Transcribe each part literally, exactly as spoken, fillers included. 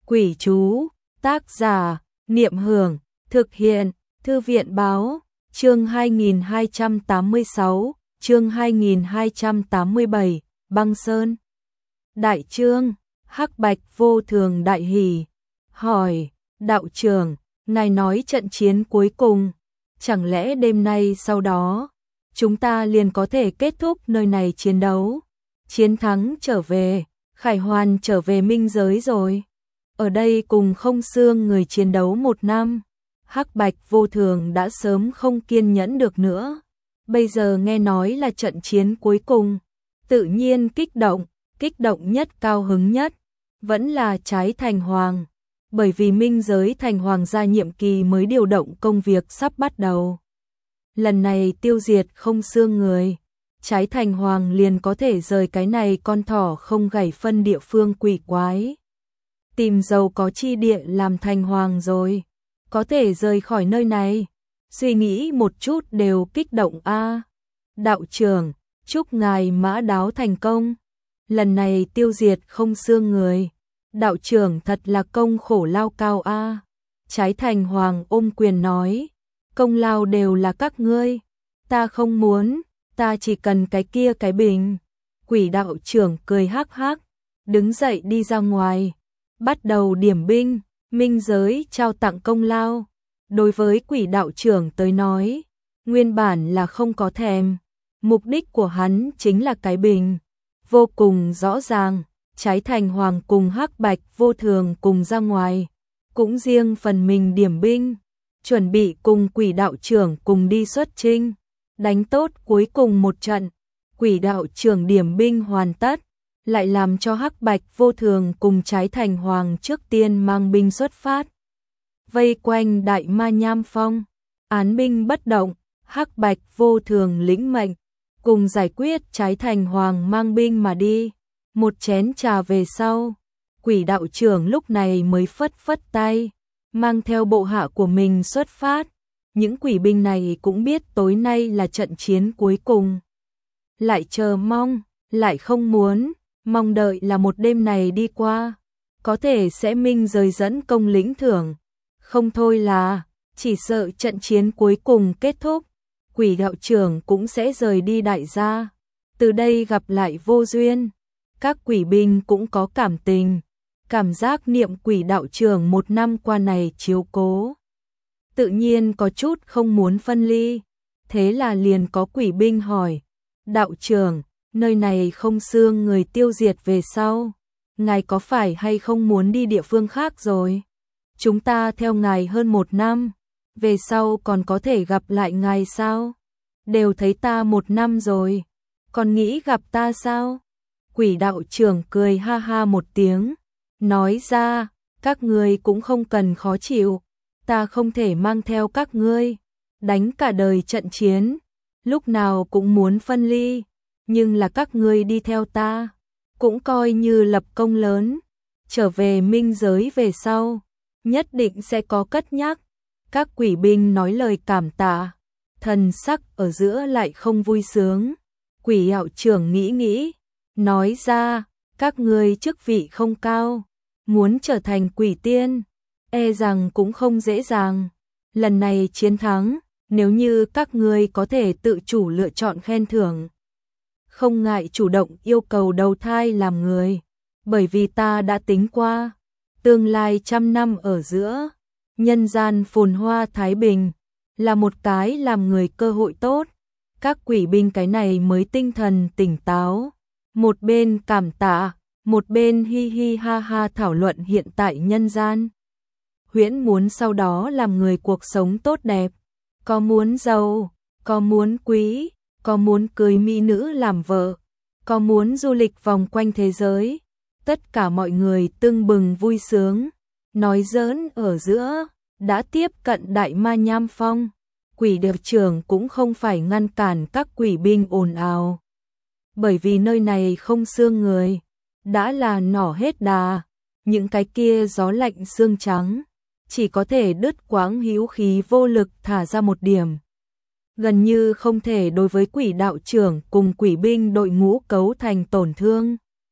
Quỷ chú, tác giả, Niệm Hưởng, thực hiện, Thư viện báo, chương hai nghìn hai trăm tám mươi sáu, chương hai nghìn hai trăm tám mươi bảy, Băng Sơn. Đại chương, Hắc Bạch vô thường đại hỉ, hỏi, đạo trưởng, ngài nói trận chiến cuối cùng, chẳng lẽ đêm nay sau đó, chúng ta liền có thể kết thúc nơi này chiến đấu, chiến thắng trở về, khải hoàn trở về minh giới rồi. Ở đây cùng Không Xương người chiến đấu một năm, Hắc Bạch vô thường đã sớm không kiên nhẫn được nữa. Bây giờ nghe nói là trận chiến cuối cùng, tự nhiên kích động, kích động nhất cao hứng nhất, vẫn là Trái Thành Hoàng. Bởi vì minh giới thành hoàng gia nhiệm kỳ mới điều động công việc sắp bắt đầu. Lần này tiêu diệt Không Xương người, Trái Thành Hoàng liền có thể rời cái này con thỏ không gảy phân địa phương quỷ quái. Tìm giàu có chi địa làm thành hoàng rồi, có thể rời khỏi nơi này. Suy nghĩ một chút đều kích động a. À, đạo trưởng, chúc ngài mã đáo thành công. Lần này tiêu diệt Không Xương người, đạo trưởng thật là công khổ lao cao a. À. Trái Thành Hoàng ôm quyền nói, công lao đều là các ngươi, ta không muốn, ta chỉ cần cái kia cái bình. Quỷ đạo trưởng cười hắc hắc, đứng dậy đi ra ngoài, bắt đầu điểm binh, minh giới trao tặng công lao. Đối với quỷ đạo trưởng tới nói, nguyên bản là không có thèm, mục đích của hắn chính là cái bình. Vô cùng rõ ràng, Trái Thành Hoàng cùng Hắc Bạch vô thường cùng ra ngoài, cũng riêng phần mình điểm binh, chuẩn bị cùng quỷ đạo trưởng cùng đi xuất chinh, đánh tốt cuối cùng một trận. Quỷ đạo trưởng điểm binh hoàn tất, lại làm cho Hắc Bạch vô thường cùng Trái Thành Hoàng trước tiên mang binh xuất phát. Vây quanh Đại Ma Nham Phong, án binh bất động, Hắc Bạch vô thường lĩnh mệnh, cùng giải quyết Trái Thành Hoàng mang binh mà đi. Một chén trà về sau, quỷ đạo trưởng lúc này mới phất phất tay, mang theo bộ hạ của mình xuất phát. Những quỷ binh này cũng biết tối nay là trận chiến cuối cùng. Lại chờ mong, lại không muốn, mong đợi là một đêm này đi qua, có thể sẽ minh rời dẫn công lĩnh thưởng. Không thôi là, chỉ sợ trận chiến cuối cùng kết thúc, quỷ đạo trưởng cũng sẽ rời đi đại gia. Từ đây gặp lại vô duyên. Các quỷ binh cũng có cảm tình, cảm giác niệm quỷ đạo trưởng một năm qua này chiếu cố. Tự nhiên có chút không muốn phân ly, thế là liền có quỷ binh hỏi, đạo trưởng, nơi này Không Xương người tiêu diệt về sau, ngài có phải hay không muốn đi địa phương khác rồi? Chúng ta theo ngài hơn một năm, về sau còn có thể gặp lại ngài sao? Đều thấy ta một năm rồi, còn nghĩ gặp ta sao? Quỷ đạo trưởng cười ha ha một tiếng, nói ra, các ngươi cũng không cần khó chịu, ta không thể mang theo các ngươi, đánh cả đời trận chiến, lúc nào cũng muốn phân ly, nhưng là các ngươi đi theo ta, cũng coi như lập công lớn, trở về minh giới về sau, nhất định sẽ có cất nhắc. Các quỷ binh nói lời cảm tạ, thần sắc ở giữa lại không vui sướng. Quỷ đạo trưởng nghĩ nghĩ, nói ra, các ngươi chức vị không cao, muốn trở thành quỷ tiên, e rằng cũng không dễ dàng. Lần này chiến thắng, nếu như các ngươi có thể tự chủ lựa chọn khen thưởng, không ngại chủ động yêu cầu đầu thai làm người, bởi vì ta đã tính qua, tương lai trăm năm ở giữa, nhân gian phồn hoa thái bình, là một cái làm người cơ hội tốt. Các quỷ binh cái này mới tinh thần tỉnh táo, một bên cảm tạ, một bên hi hi ha ha thảo luận hiện tại nhân gian. Huyễn muốn sau đó làm người cuộc sống tốt đẹp, có muốn giàu, có muốn quý, có muốn cưới mỹ nữ làm vợ, có muốn du lịch vòng quanh thế giới. Tất cả mọi người tưng bừng vui sướng, nói giỡn ở giữa, đã tiếp cận Đại Ma Nham Phong. Quỷ đạo trưởng cũng không phải ngăn cản các quỷ binh ồn ào, bởi vì nơi này Không Xương người, đã là nỏ hết đà, những cái kia gió lạnh xương trắng, chỉ có thể đứt quãng hữu khí vô lực thả ra một điểm. Gần như không thể đối với quỷ đạo trưởng cùng quỷ binh đội ngũ cấu thành tổn thương.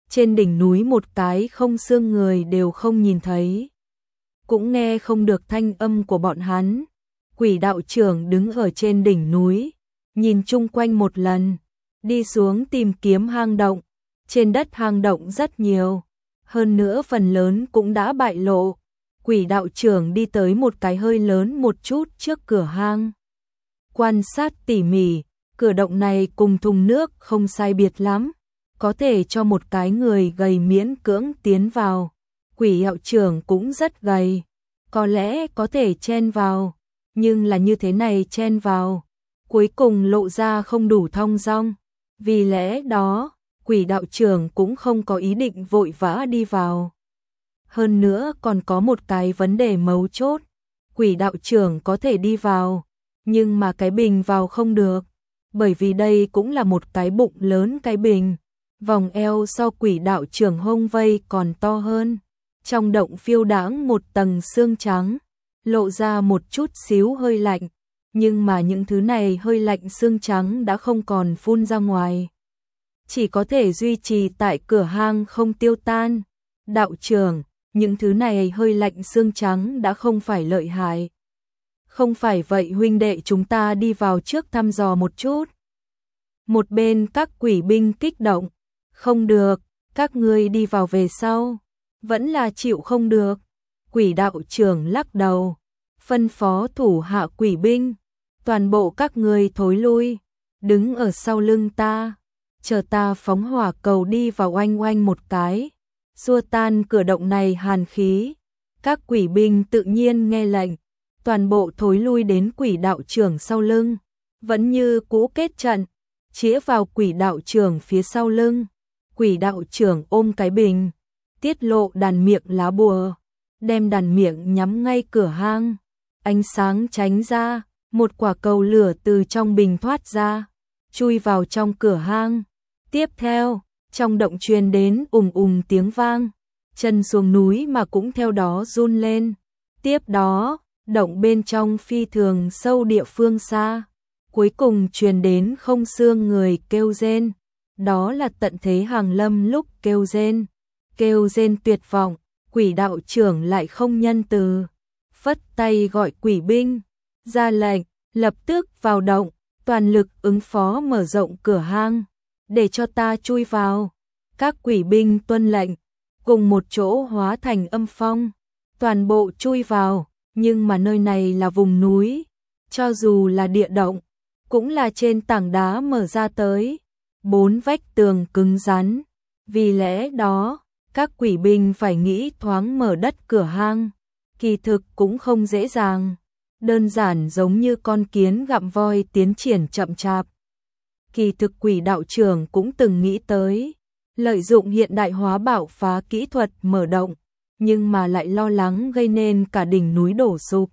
trên đỉnh núi một cái không xương người đều không nhìn thấy. Cũng nghe không được thanh âm của bọn hắn. Quỷ đạo trưởng đứng ở trên đỉnh núi, nhìn chung quanh một lần, đi xuống tìm kiếm hang động. Trên đất hang động rất nhiều, hơn nữa phần lớn cũng đã bại lộ. Quỷ đạo trưởng đi tới một cái hơi lớn một chút trước cửa hang. Quan sát tỉ mỉ, cửa động này cùng thùng nước không sai biệt lắm, có thể cho một cái người gầy miễn cưỡng tiến vào. Quỷ đạo trưởng cũng rất gầy, có lẽ có thể chen vào, nhưng là như thế này chen vào, cuối cùng lộ ra không đủ thong dong. Vì lẽ đó, quỷ đạo trưởng cũng không có ý định vội vã đi vào. Hơn nữa còn có một cái vấn đề mấu chốt, quỷ đạo trưởng có thể đi vào, nhưng mà cái bình vào không được, bởi vì đây cũng là một cái bụng lớn cái bình, vòng eo so quỷ đạo trưởng hông vây còn to hơn. Trong động phiêu đãng một tầng xương trắng, lộ ra một chút xíu hơi lạnh, nhưng mà những thứ này hơi lạnh xương trắng đã không còn phun ra ngoài, chỉ có thể duy trì tại cửa hang không tiêu tan. Đạo trưởng, những thứ này hơi lạnh xương trắng đã không phải lợi hại. Không phải vậy huynh đệ chúng ta đi vào trước thăm dò một chút. Một bên các quỷ binh kích động, không được, các ngươi đi vào về sau, vẫn là chịu không được. Quỷ đạo trưởng lắc đầu, phân phó thủ hạ quỷ binh, toàn bộ các ngươi thối lui, đứng ở sau lưng ta, chờ ta phóng hỏa cầu đi vào oanh oanh một cái, xua tan cửa động này hàn khí. Các quỷ binh tự nhiên nghe lệnh, toàn bộ thối lui đến quỷ đạo trưởng sau lưng, vẫn như cũ kết trận, chĩa vào quỷ đạo trưởng phía sau lưng. Quỷ đạo trưởng ôm cái bình, tiết lộ đàn miệng lá bùa, đem đàn miệng nhắm ngay cửa hang. Ánh sáng tránh ra, một quả cầu lửa từ trong bình thoát ra, chui vào trong cửa hang. Tiếp theo, trong động truyền đến ùng ùng tiếng vang, chân xuống núi mà cũng theo đó run lên. Tiếp đó, động bên trong phi thường sâu địa phương xa, cuối cùng truyền đến không xương người kêu rên. Đó là tận thế hàng lâm lúc kêu rên, kêu rên tuyệt vọng. Quỷ đạo trưởng lại không nhân từ, phất tay gọi quỷ binh, ra lệnh, lập tức vào động, toàn lực ứng phó mở rộng cửa hang, để cho ta chui vào. Các quỷ binh tuân lệnh, cùng một chỗ hóa thành âm phong, toàn bộ chui vào, nhưng mà nơi này là vùng núi, cho dù là địa động, cũng là trên tảng đá mở ra tới, bốn vách tường cứng rắn, vì lẽ đó, các quỷ binh phải nghĩ thoáng mở đất cửa hang, kỳ thực cũng không dễ dàng, đơn giản giống như con kiến gặm voi tiến triển chậm chạp. Kỳ thực quỷ đạo trưởng cũng từng nghĩ tới, lợi dụng hiện đại hóa bạo phá kỹ thuật mở động, nhưng mà lại lo lắng gây nên cả đỉnh núi đổ sụp.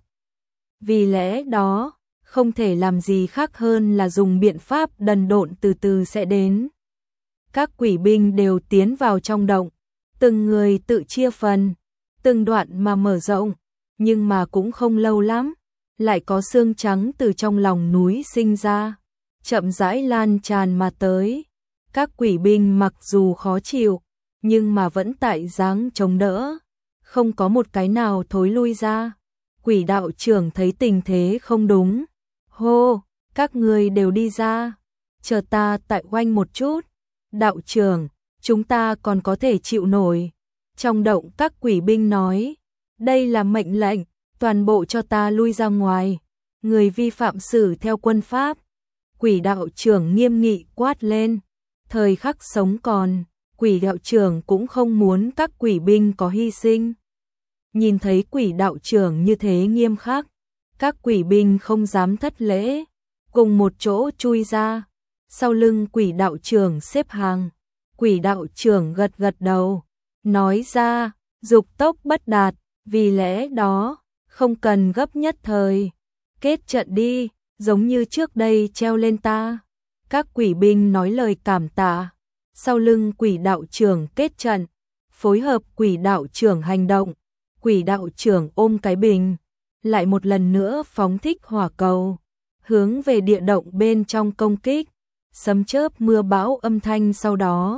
Vì lẽ đó, không thể làm gì khác hơn là dùng biện pháp đần độn từ từ sẽ đến. Các quỷ binh đều tiến vào trong động, từng người tự chia phần, từng đoạn mà mở rộng, nhưng mà cũng không lâu lắm, lại có xương trắng từ trong lòng núi sinh ra, chậm rãi lan tràn mà tới. Các quỷ binh mặc dù khó chịu, nhưng mà vẫn tại dáng chống đỡ, không có một cái nào thối lui ra. Quỷ đạo trưởng thấy tình thế không đúng, hô, các người đều đi ra, chờ ta tại oanh một chút. Đạo trưởng, chúng ta còn có thể chịu nổi. Trong động các quỷ binh nói, đây là mệnh lệnh, toàn bộ cho ta lui ra ngoài, người vi phạm xử theo quân pháp. Quỷ đạo trưởng nghiêm nghị quát lên, thời khắc sống còn, quỷ đạo trưởng cũng không muốn các quỷ binh có hy sinh. Nhìn thấy quỷ đạo trưởng như thế nghiêm khắc, các quỷ binh không dám thất lễ, cùng một chỗ chui ra, sau lưng quỷ đạo trưởng xếp hàng. Quỷ đạo trưởng gật gật đầu, nói ra, dục tốc bất đạt, vì lẽ đó, không cần gấp nhất thời, kết trận đi, giống như trước đây treo lên ta. Các quỷ binh nói lời cảm tạ, sau lưng quỷ đạo trưởng kết trận, phối hợp quỷ đạo trưởng hành động. Quỷ đạo trưởng ôm cái bình, lại một lần nữa phóng thích hỏa cầu, hướng về địa động bên trong công kích. Sấm chớp mưa bão âm thanh sau đó,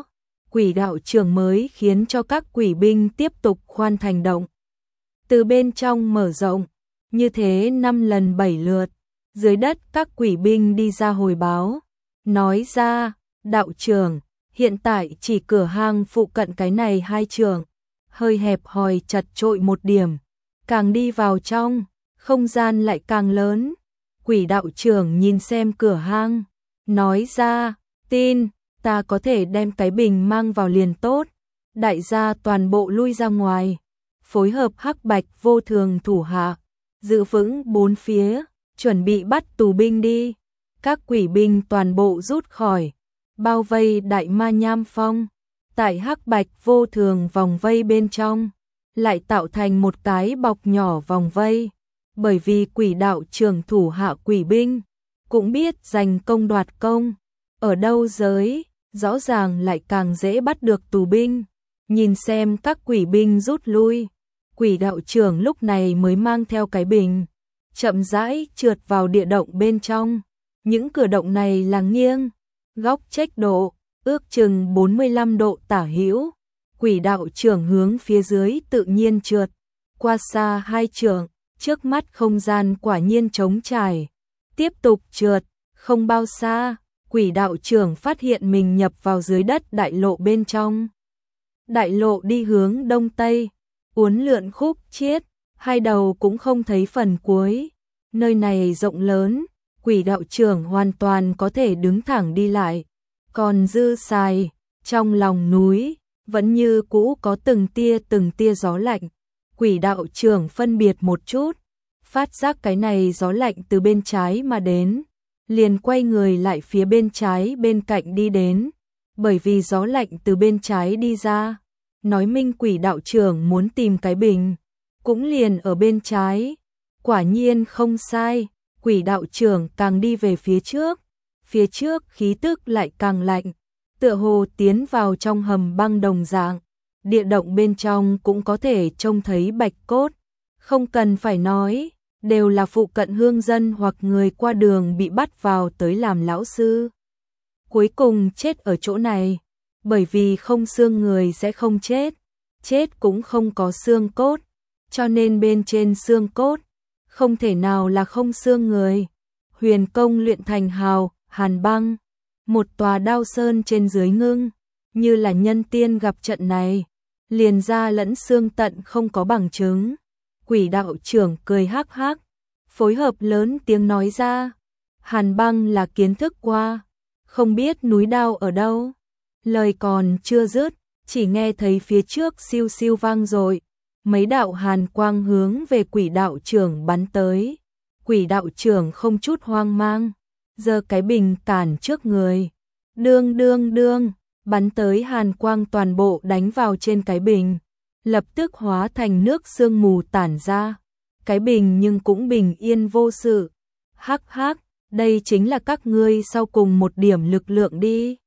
quỷ đạo trưởng mới khiến cho các quỷ binh tiếp tục khoan thành động. Từ bên trong mở rộng, như thế năm lần bảy lượt, dưới đất các quỷ binh đi ra hồi báo, nói ra, đạo trưởng, hiện tại chỉ cửa hang phụ cận cái này hai trường, hơi hẹp hòi chật chội một điểm, càng đi vào trong, không gian lại càng lớn. Quỷ đạo trưởng nhìn xem cửa hang, nói ra, tin, ta có thể đem cái bình mang vào liền tốt. Đại gia toàn bộ lui ra ngoài, phối hợp hắc bạch vô thường thủ hạ, giữ vững bốn phía, chuẩn bị bắt tù binh đi. Các quỷ binh toàn bộ rút khỏi, bao vây đại ma nham phong. Tại hắc bạch vô thường vòng vây bên trong, lại tạo thành một cái bọc nhỏ vòng vây. Bởi vì quỷ đạo trưởng thủ hạ quỷ binh, cũng biết giành công đoạt công. Ở đâu giới, rõ ràng lại càng dễ bắt được tù binh. Nhìn xem các quỷ binh rút lui, quỷ đạo trưởng lúc này mới mang theo cái bình, chậm rãi trượt vào địa động bên trong. Những cửa động này là nghiêng, góc chếch độ, ước chừng bốn mươi lăm độ tả hữu. Quỷ đạo trưởng hướng phía dưới tự nhiên trượt, qua xa hai trượng, trước mắt không gian quả nhiên trống trải. Tiếp tục trượt, không bao xa, quỷ đạo trưởng phát hiện mình nhập vào dưới đất đại lộ bên trong. Đại lộ đi hướng đông tây, uốn lượn khúc chiết, hai đầu cũng không thấy phần cuối. Nơi này rộng lớn, quỷ đạo trưởng hoàn toàn có thể đứng thẳng đi lại. Còn dư xài, trong lòng núi, vẫn như cũ có từng tia từng tia gió lạnh. Quỷ đạo trưởng phân biệt một chút, phát giác cái này gió lạnh từ bên trái mà đến, liền quay người lại phía bên trái bên cạnh đi đến. Bởi vì gió lạnh từ bên trái đi ra, nói minh quỷ đạo trưởng muốn tìm cái bình, cũng liền ở bên trái. Quả nhiên không sai, quỷ đạo trưởng càng đi về phía trước, phía trước khí tức lại càng lạnh, tựa hồ tiến vào trong hầm băng đồng dạng. Địa động bên trong cũng có thể trông thấy bạch cốt, không cần phải nói, đều là phụ cận hương dân hoặc người qua đường bị bắt vào tới làm lão sư. Cuối cùng chết ở chỗ này, bởi vì không xương người sẽ không chết, chết cũng không có xương cốt, cho nên bên trên xương cốt, không thể nào là không xương người. Huyền công luyện thành hào, hàn băng, một tòa đao sơn trên dưới ngưng, như là nhân tiên gặp trận này, liền ra lẫn xương tận không có bằng chứng. Quỷ đạo trưởng cười hắc hắc, phối hợp lớn tiếng nói ra, hàn băng là kiến thức qua, không biết núi đao ở đâu. Lời còn chưa dứt, chỉ nghe thấy phía trước siêu siêu vang dội, mấy đạo hàn quang hướng về quỷ đạo trưởng bắn tới. Quỷ đạo trưởng không chút hoang mang, giơ cái bình cản trước người, đương đương đương, bắn tới hàn quang toàn bộ đánh vào trên cái bình, lập tức hóa thành nước sương mù tản ra. Cái bình nhưng cũng bình yên vô sự. Hắc hắc, đây chính là các ngươi sau cùng một điểm lực lượng đi.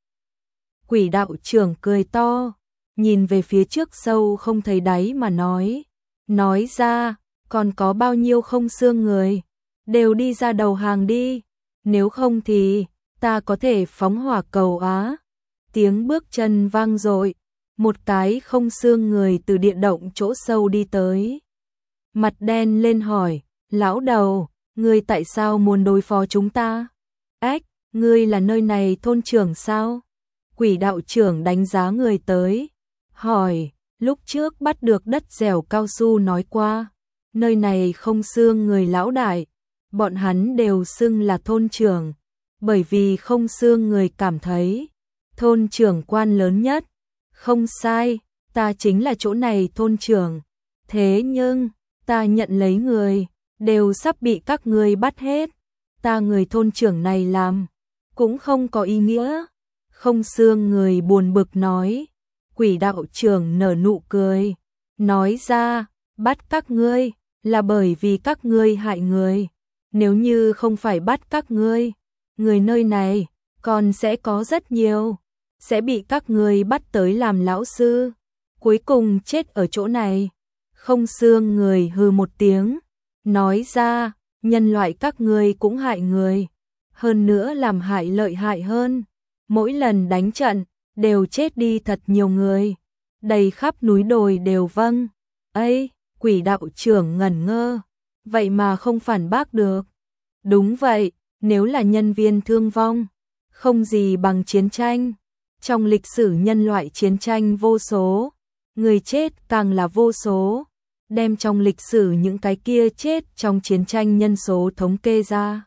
Quỷ đạo trưởng cười to, nhìn về phía trước sâu không thấy đáy mà nói, nói ra, còn có bao nhiêu không xương người, đều đi ra đầu hàng đi, nếu không thì ta có thể phóng hỏa cầu á. Tiếng bước chân vang dội, một cái không xương người từ địa động chỗ sâu đi tới. Mặt đen lên hỏi, lão đầu, ngươi tại sao muốn đối phó chúng ta? Ách, ngươi là nơi này thôn trưởng sao? Quỷ đạo trưởng đánh giá người tới, hỏi, lúc trước bắt được đất dẻo cao su nói qua, nơi này không xương người lão đại, bọn hắn đều xưng là thôn trưởng, bởi vì không xương người cảm thấy, thôn trưởng quan lớn nhất. Không sai, ta chính là chỗ này thôn trưởng, thế nhưng, ta nhận lấy người, đều sắp bị các ngươi bắt hết, ta người thôn trưởng này làm, cũng không có ý nghĩa. Không xương người buồn bực nói, quỷ đạo trưởng nở nụ cười, nói ra, bắt các ngươi, là bởi vì các ngươi hại người, nếu như không phải bắt các ngươi, người nơi này, còn sẽ có rất nhiều, sẽ bị các ngươi bắt tới làm lão sư, cuối cùng chết ở chỗ này. Không xương người hừ một tiếng, nói ra, nhân loại các ngươi cũng hại người, hơn nữa làm hại lợi hại hơn. Mỗi lần đánh trận, đều chết đi thật nhiều người, đầy khắp núi đồi đều vâng. Ấy, quỷ đạo trưởng ngẩn ngơ, vậy mà không phản bác được. Đúng vậy, nếu là nhân viên thương vong, không gì bằng chiến tranh. Trong lịch sử nhân loại chiến tranh vô số, người chết càng là vô số. Đem trong lịch sử những cái kia chết trong chiến tranh nhân số thống kê ra,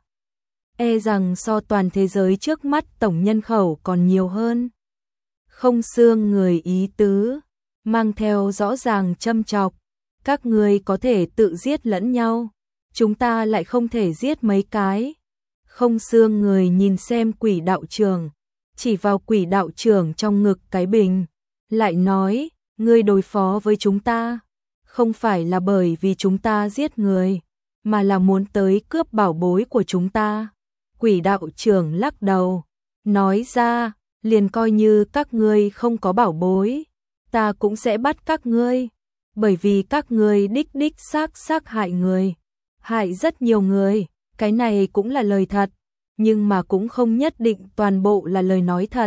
e rằng so toàn thế giới trước mắt tổng nhân khẩu còn nhiều hơn. Không xương người ý tứ, mang theo rõ ràng châm chọc, các ngươi có thể tự giết lẫn nhau, chúng ta lại không thể giết mấy cái. Không xương người nhìn xem quỷ đạo trưởng, chỉ vào quỷ đạo trưởng trong ngực cái bình, lại nói, ngươi đối phó với chúng ta, không phải là bởi vì chúng ta giết người, mà là muốn tới cướp bảo bối của chúng ta. Quỷ đạo trưởng lắc đầu, nói ra, liền coi như các ngươi không có bảo bối, ta cũng sẽ bắt các ngươi, bởi vì các ngươi đích đích xác xác hại người, hại rất nhiều người, cái này cũng là lời thật, nhưng mà cũng không nhất định toàn bộ là lời nói thật.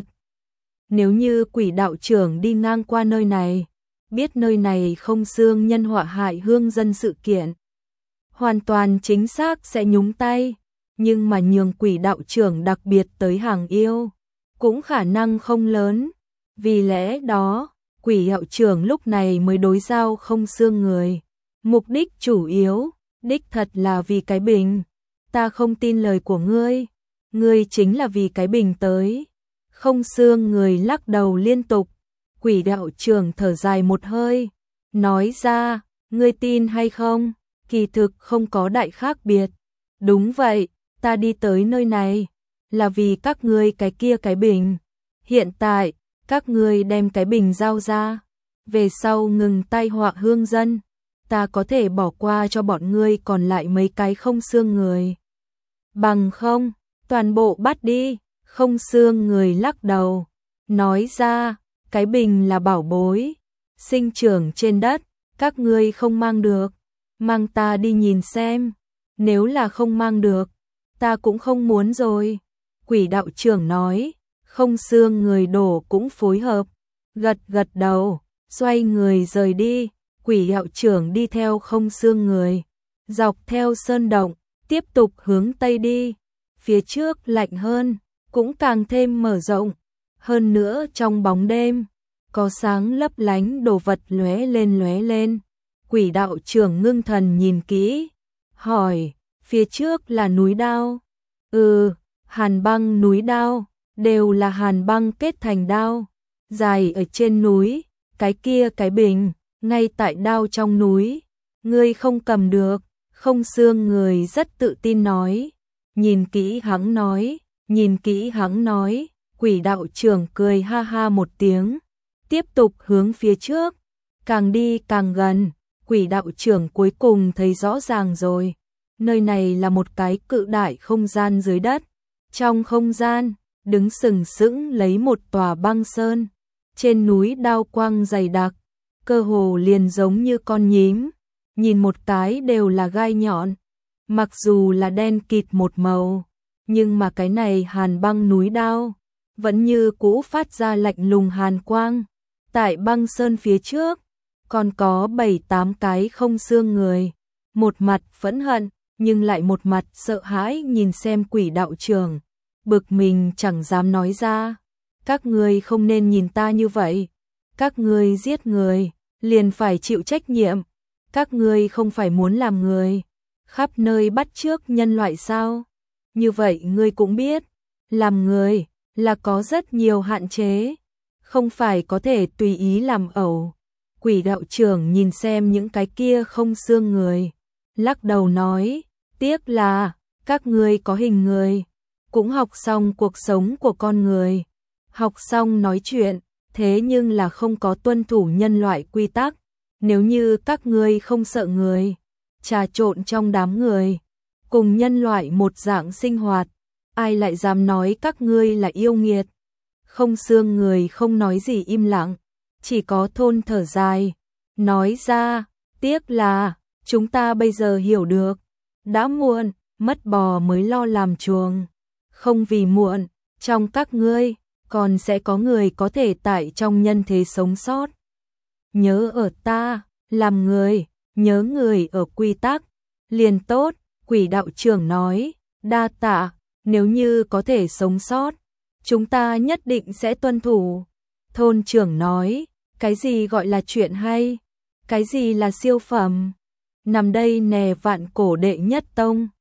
Nếu như quỷ đạo trưởng đi ngang qua nơi này, biết nơi này không xương nhân họa hại hương dân sự kiện, hoàn toàn chính xác sẽ nhúng tay, nhưng mà nhường quỷ đạo trưởng đặc biệt tới hàng yêu, cũng khả năng không lớn. Vì lẽ đó, quỷ đạo trưởng lúc này mới đối giao không xương người. Mục đích chủ yếu, đích thật là vì cái bình. Ta không tin lời của ngươi, ngươi chính là vì cái bình tới. Không xương người lắc đầu liên tục. Quỷ đạo trưởng thở dài một hơi, nói ra, ngươi tin hay không, kỳ thực không có đại khác biệt. Đúng vậy, ta đi tới nơi này, là vì các ngươi cái kia cái bình. Hiện tại, các ngươi đem cái bình giao ra, về sau ngừng tai họa hương dân, ta có thể bỏ qua cho bọn ngươi còn lại mấy cái không xương người. Bằng không, toàn bộ bắt đi. Không xương người lắc đầu, nói ra, cái bình là bảo bối, sinh trưởng trên đất, các ngươi không mang được, mang ta đi nhìn xem, nếu là không mang được, ta cũng không muốn rồi. Quỷ đạo trưởng nói, không xương người đổ cũng phối hợp, gật gật đầu, xoay người rời đi. Quỷ đạo trưởng đi theo không xương người, dọc theo sơn động, tiếp tục hướng tây đi, phía trước lạnh hơn, cũng càng thêm mở rộng, hơn nữa trong bóng đêm, có sáng lấp lánh đồ vật lóe lên lóe lên. Quỷ đạo trưởng ngưng thần nhìn kỹ, hỏi, phía trước là núi đao? Ừ, hàn băng núi đao, đều là hàn băng kết thành đao, dài ở trên núi, cái kia cái bình, ngay tại đao trong núi, ngươi không cầm được. Không xương người rất tự tin nói, nhìn kỹ hắn nói, nhìn kỹ hắn nói, quỷ đạo trưởng cười ha ha một tiếng, tiếp tục hướng phía trước, càng đi càng gần, quỷ đạo trưởng cuối cùng thấy rõ ràng rồi, nơi này là một cái cự đại không gian dưới đất, trong không gian, đứng sừng sững lấy một tòa băng sơn, trên núi đao quang dày đặc, cơ hồ liền giống như con nhím, nhìn một cái đều là gai nhọn, mặc dù là đen kịt một màu, nhưng mà cái này hàn băng núi đao, vẫn như cũ phát ra lạnh lùng hàn quang. Tại băng sơn phía trước, còn có bảy tám cái không xương người, một mặt phẫn hận, nhưng lại một mặt sợ hãi nhìn xem quỷ đạo trưởng, bực mình chẳng dám nói ra, các ngươi không nên nhìn ta như vậy, các ngươi giết người, liền phải chịu trách nhiệm, các ngươi không phải muốn làm người, khắp nơi bắt chước nhân loại sao? Như vậy ngươi cũng biết, làm người là có rất nhiều hạn chế, không phải có thể tùy ý làm ẩu. Quỷ đạo trưởng nhìn xem những cái kia không xương người, lắc đầu nói, tiếc là các ngươi có hình người, cũng học xong cuộc sống của con người, học xong nói chuyện, thế nhưng là không có tuân thủ nhân loại quy tắc. Nếu như các ngươi không sợ người, trà trộn trong đám người, cùng nhân loại một dạng sinh hoạt, ai lại dám nói các ngươi là yêu nghiệt? Không xương người không nói gì im lặng, chỉ có thôn thở dài, nói ra, tiếc là, chúng ta bây giờ hiểu được, đã muộn, mất bò mới lo làm chuồng, không vì muộn, trong các ngươi, còn sẽ có người có thể tại trong nhân thế sống sót. Nhớ ở ta, làm người, nhớ người ở quy tắc, liền tốt, Quỷ đạo trưởng nói, đa tạ, nếu như có thể sống sót, chúng ta nhất định sẽ tuân thủ. Thôn trưởng nói, cái gì gọi là chuyện hay, cái gì là siêu phẩm, nằm đây nè vạn cổ đệ nhất tông.